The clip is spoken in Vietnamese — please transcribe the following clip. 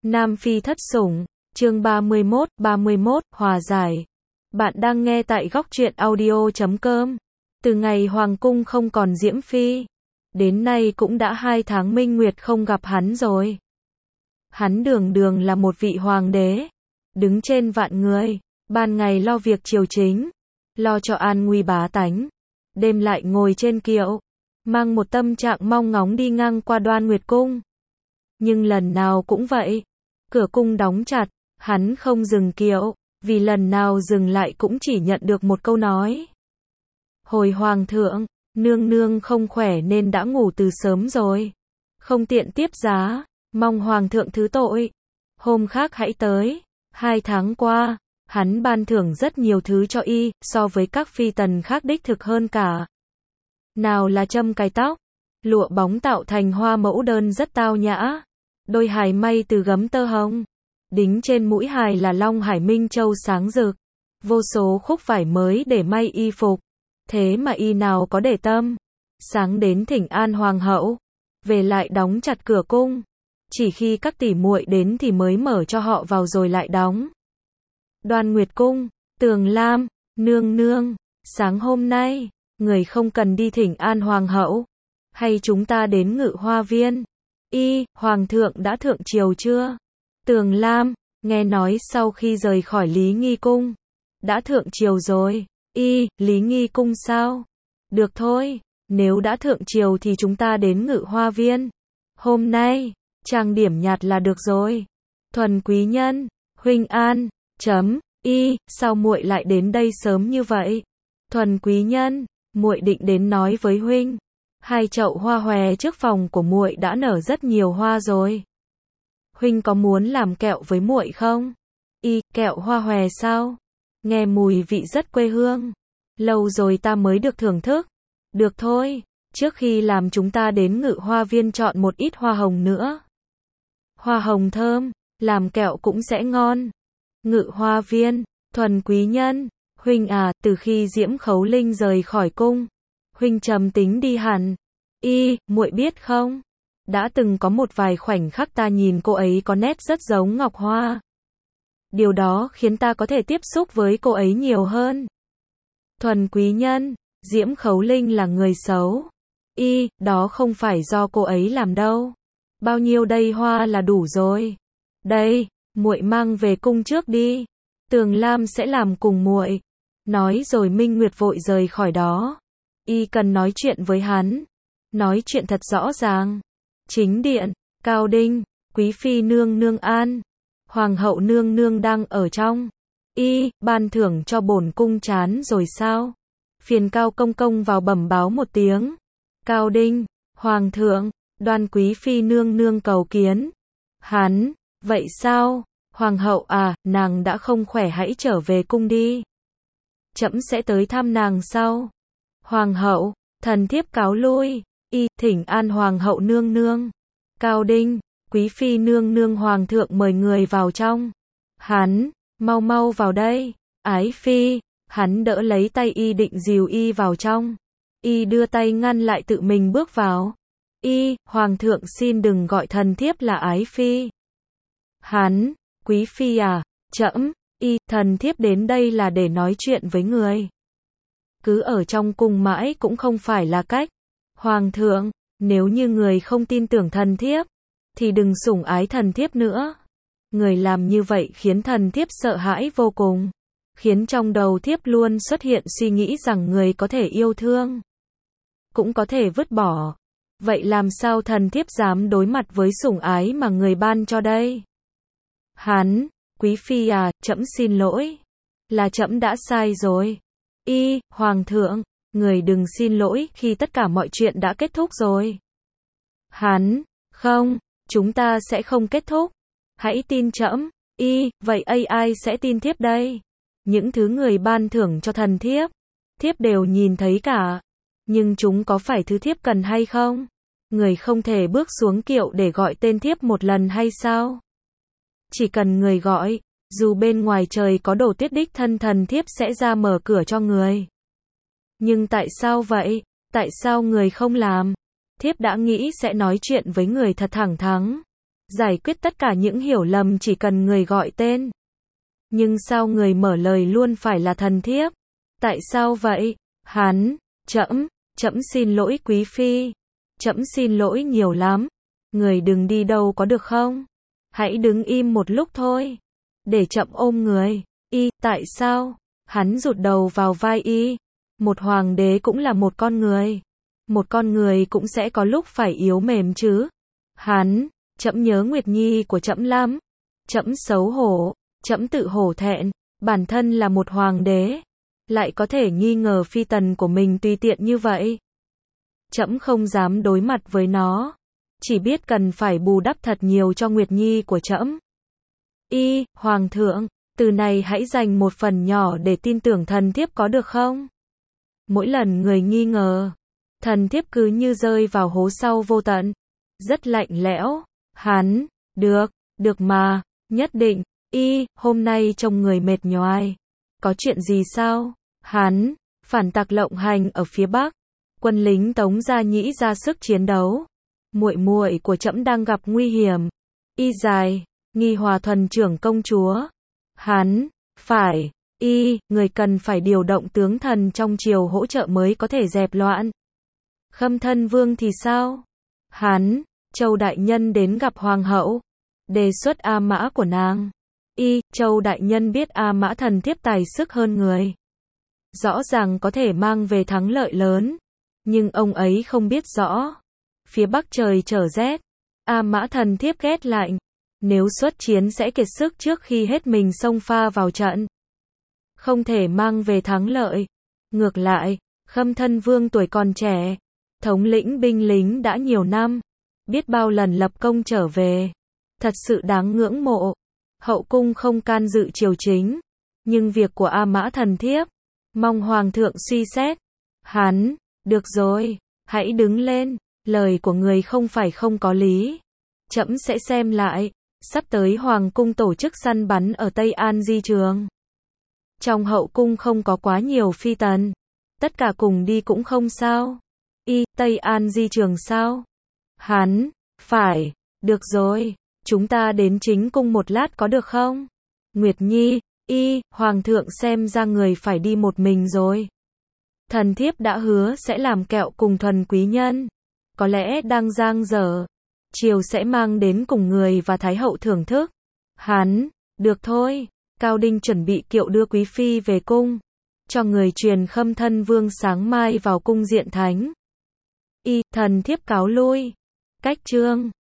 Nam Phi thất sủng, chương 31, hòa giải. Bạn đang nghe tại góc truyện audio.com. Từ ngày Hoàng cung không còn Diễm Phi, đến nay cũng đã 2 tháng Minh Nguyệt không gặp hắn rồi. Hắn đường đường là một vị hoàng đế, đứng trên vạn người, ban ngày lo việc triều chính, lo cho an nguy bá tánh, đêm lại ngồi trên kiệu, mang một tâm trạng mong ngóng đi ngang qua Đoan Nguyệt cung. Nhưng lần nào cũng vậy, cửa cung đóng chặt, hắn không dừng kiệu, vì lần nào dừng lại cũng chỉ nhận được một câu nói. Hồi hoàng thượng, nương nương không khỏe nên đã ngủ từ sớm rồi, không tiện tiếp giá, mong hoàng thượng thứ tội, hôm khác hãy tới. 2 tháng qua, hắn ban thưởng rất nhiều thứ cho y, so với các phi tần khác đích thực hơn cả. Nào là châm cài tóc, lụa bóng tạo thành hoa mẫu đơn rất tao nhã, đôi hài may từ gấm tơ hồng, đính trên mũi hài là long hải minh châu sáng rực, vô số khúc vải mới để may y phục, thế mà y nào có để tâm. Sáng đến thỉnh an hoàng hậu, về lại đóng chặt cửa cung, chỉ khi các tỷ muội đến thì mới mở cho họ vào rồi lại đóng. Đoan Nguyệt cung, Tường Lam, nương nương, sáng hôm nay, người không cần đi thỉnh an hoàng hậu, hay chúng ta đến Ngự Hoa viên? Hoàng thượng đã thượng triều chưa? Tường Lam, nghe nói sau khi rời khỏi Lý Nghi cung, đã thượng triều rồi. Lý Nghi cung sao? Được thôi, nếu đã thượng triều thì chúng ta đến Ngự Hoa viên. Hôm nay, trang điểm nhạt là được rồi. Thuần quý nhân, huynh an, sao muội lại đến đây sớm như vậy? Thuần quý nhân, muội định đến nói với huynh. 2 chậu hoa hòe trước phòng của muội đã nở rất nhiều hoa rồi. Huynh có muốn làm kẹo với muội không? Kẹo hoa hòe sao? Nghe mùi vị rất quê hương. Lâu rồi ta mới được thưởng thức. Được thôi, trước khi làm chúng ta đến Ngự Hoa viên chọn một ít hoa hồng nữa. Hoa hồng thơm, làm kẹo cũng sẽ ngon. Ngự Hoa viên, thuần quý nhân, huynh à, từ khi Diễm Khấu Linh rời khỏi cung, huynh trầm tính đi hẳn. Muội biết không? Đã từng có một vài khoảnh khắc ta nhìn cô ấy có nét rất giống Ngọc Hoa. Điều đó khiến ta có thể tiếp xúc với cô ấy nhiều hơn. Thuần quý nhân, Diễm Khấu Linh là người xấu. Đó không phải do cô ấy làm đâu. Bao nhiêu đây hoa là đủ rồi. Đây, muội mang về cung trước đi. Tường Lam sẽ làm cùng muội. Nói rồi Minh Nguyệt vội rời khỏi đó. Cần nói chuyện với hắn. Nói chuyện thật rõ ràng. Chính điện, Cao Đinh, quý phi nương nương an. Hoàng hậu nương nương đang ở trong. Ban thưởng cho bổn cung chán rồi sao? Phiền Cao công công vào bẩm báo một tiếng. Cao Đinh, hoàng thượng, Đoan quý phi nương nương cầu kiến. Hắn, vậy sao? Hoàng hậu à, nàng đã không khỏe hãy trở về cung đi. Trẫm sẽ tới thăm nàng sau. Hoàng hậu, thần thiếp cáo lui. Thỉnh an hoàng hậu nương nương. Cao Đinh, quý phi nương nương hoàng thượng mời người vào trong. Hắn, mau mau vào đây. Ái phi, hắn đỡ lấy tay định dìu vào trong. Đưa tay ngăn lại tự mình bước vào. Hoàng thượng xin đừng gọi thần thiếp là ái phi. Hắn, quý phi à, trẫm, thần thiếp đến đây là để nói chuyện với người. Cứ ở trong cung mãi cũng không phải là cách. Hoàng thượng, nếu như người không tin tưởng thần thiếp, thì đừng sủng ái thần thiếp nữa. Người làm như vậy khiến thần thiếp sợ hãi vô cùng, khiến trong đầu thiếp luôn xuất hiện suy nghĩ rằng người có thể yêu thương, cũng có thể vứt bỏ. Vậy làm sao thần thiếp dám đối mặt với sủng ái mà người ban cho đây? Hắn, quý phi à, trẫm xin lỗi. Là trẫm đã sai rồi. Hoàng thượng, người đừng xin lỗi khi tất cả mọi chuyện đã kết thúc rồi. Hắn, không, chúng ta sẽ không kết thúc. Hãy tin trẫm. Vậy ai sẽ tin thiếp đây? Những thứ người ban thưởng cho thần thiếp, thiếp đều nhìn thấy cả. Nhưng chúng có phải thứ thiếp cần hay không? Người không thể bước xuống kiệu để gọi tên thiếp một lần hay sao? Chỉ cần người gọi, dù bên ngoài trời có đổ tuyết đích thân thần thiếp sẽ ra mở cửa cho người. Nhưng tại sao vậy? Tại sao người không làm? Thiếp đã nghĩ sẽ nói chuyện với người thật thẳng thắn. giải quyết tất cả những hiểu lầm chỉ cần người gọi tên. Nhưng sao người mở lời luôn phải là thần thiếp? Tại sao vậy? Hắn, trẫm xin lỗi quý phi. Trẫm xin lỗi nhiều lắm. Người đừng đi đâu có được không? Hãy đứng im một lúc thôi. Để trẫm ôm người. Tại sao? Hắn rụt đầu vào vai Một hoàng đế cũng là một con người. Một con người cũng sẽ có lúc phải yếu mềm chứ. Trẫm nhớ Nguyệt Nhi của trẫm lắm. Trẫm xấu hổ, trẫm tự hổ thẹn, bản thân là một hoàng đế, lại có thể nghi ngờ phi tần của mình tùy tiện như vậy. Trẫm không dám đối mặt với nó, chỉ biết cần phải bù đắp thật nhiều cho Nguyệt Nhi của trẫm. Hoàng thượng, từ này hãy dành một phần nhỏ để tin tưởng thần thiếp có được không? Mỗi lần người nghi ngờ, thần thiếp cứ như rơi vào hố sâu vô tận, rất lạnh lẽo. Được mà, nhất định. Hôm nay trông người mệt nhoài. Có chuyện gì sao? Phản tặc lộng hành ở phía Bắc. Quân lính Tống Gia Nhĩ ra sức chiến đấu. Muội muội của trẫm đang gặp nguy hiểm. Nghi Hòa Thuần trưởng công chúa. Phải. Người cần phải điều động tướng thần trong triều hỗ trợ mới có thể dẹp loạn. Khâm Thân Vương thì sao? Châu đại nhân đến gặp hoàng hậu, đề xuất A Mã của nàng. Châu đại nhân biết A Mã thần thiếp tài sức hơn người, rõ ràng có thể mang về thắng lợi lớn, nhưng ông ấy không biết rõ, phía Bắc trời trở rét, A Mã thần thiếp ghét lạnh, nếu xuất chiến sẽ kiệt sức trước khi hết mình xông pha vào trận, không thể mang về thắng lợi. Ngược lại, Khâm Thân Vương tuổi còn trẻ, thống lĩnh binh lính đã nhiều năm, biết bao lần lập công trở về, thật sự đáng ngưỡng mộ. Hậu cung không can dự triều chính, nhưng việc của A Mã thần thiếp, mong hoàng thượng suy xét. Được rồi, hãy đứng lên, lời của người không phải không có lý. Trẫm sẽ xem lại, sắp tới hoàng cung tổ chức săn bắn ở Tây An Di Trường. Trong hậu cung không có quá nhiều phi tần, tất cả cùng đi cũng không sao. Tây An Di Trường sao? Phải, được rồi, chúng ta đến chính cung một lát có được không? Nguyệt Nhi, hoàng thượng xem ra người phải đi một mình rồi. Thần thiếp đã hứa sẽ làm kẹo cùng Thuần quý nhân, có lẽ đang dang dở, chiều sẽ mang đến cùng người và thái hậu thưởng thức. Được thôi, Cao Đinh chuẩn bị kiệu đưa quý phi về cung, cho người truyền Khâm Thân Vương sáng mai vào cung diện thánh. Thần thiếp cáo lui. Cách chương